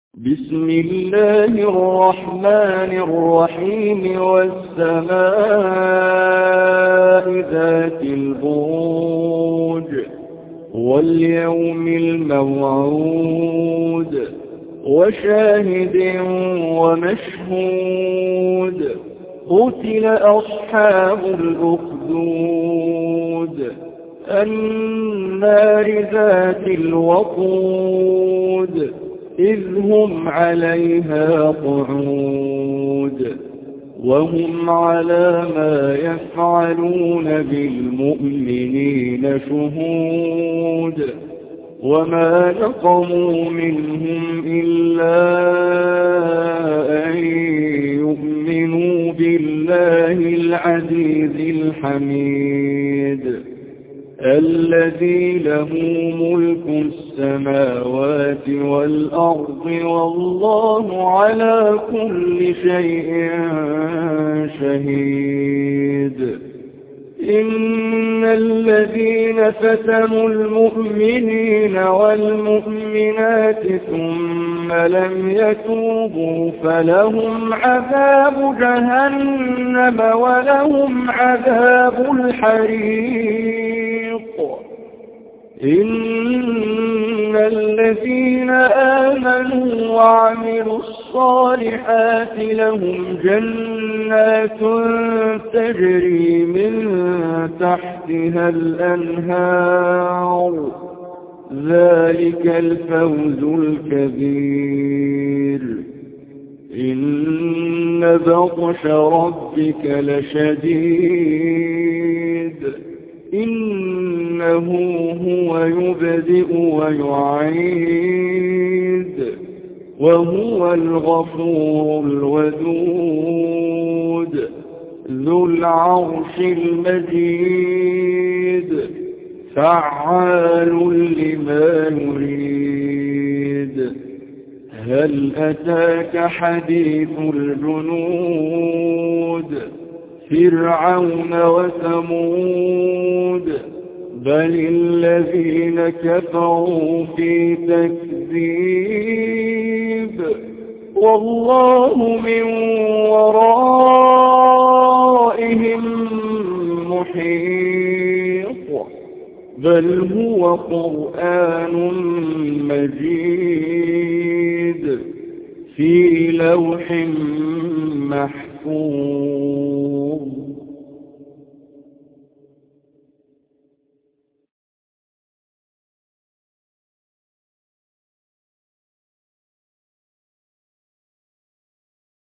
بسم الله الرحمن الرحيم والسماء ذات البروج واليوم الموعود وشاهد ومشهود قتل أصحاب الأخدود النار ذات الوقود إذ هم عليها قعود وهم على ما يفعلون بالمؤمنين شهود وما نقموا منهم إلا أن يؤمنوا بالله العزيز الحميد الذي له ملك السماوات والأرض والله على كل شيء شهيد إن الذين فتنوا المؤمنين والمؤمنات ثم لم يتوبوا فلهم عذاب جهنم ولهم عذاب الحريق إن الذين آمنوا وعملوا الصالحات لهم جنات تجري من تحتها الأنهار ذلك الفوز الكبير إن بطش ربك لشديد إنه هو يبدئ ويعيد وهو الغفور الودود ذو العرش المجيد فعال لما يريد هل أتاك حديث الجنود فرعون وثمود بل الذين كفروا في تكذيب والله من ورائهم محيط بل هو قرآن مجيد في لوح محفوظ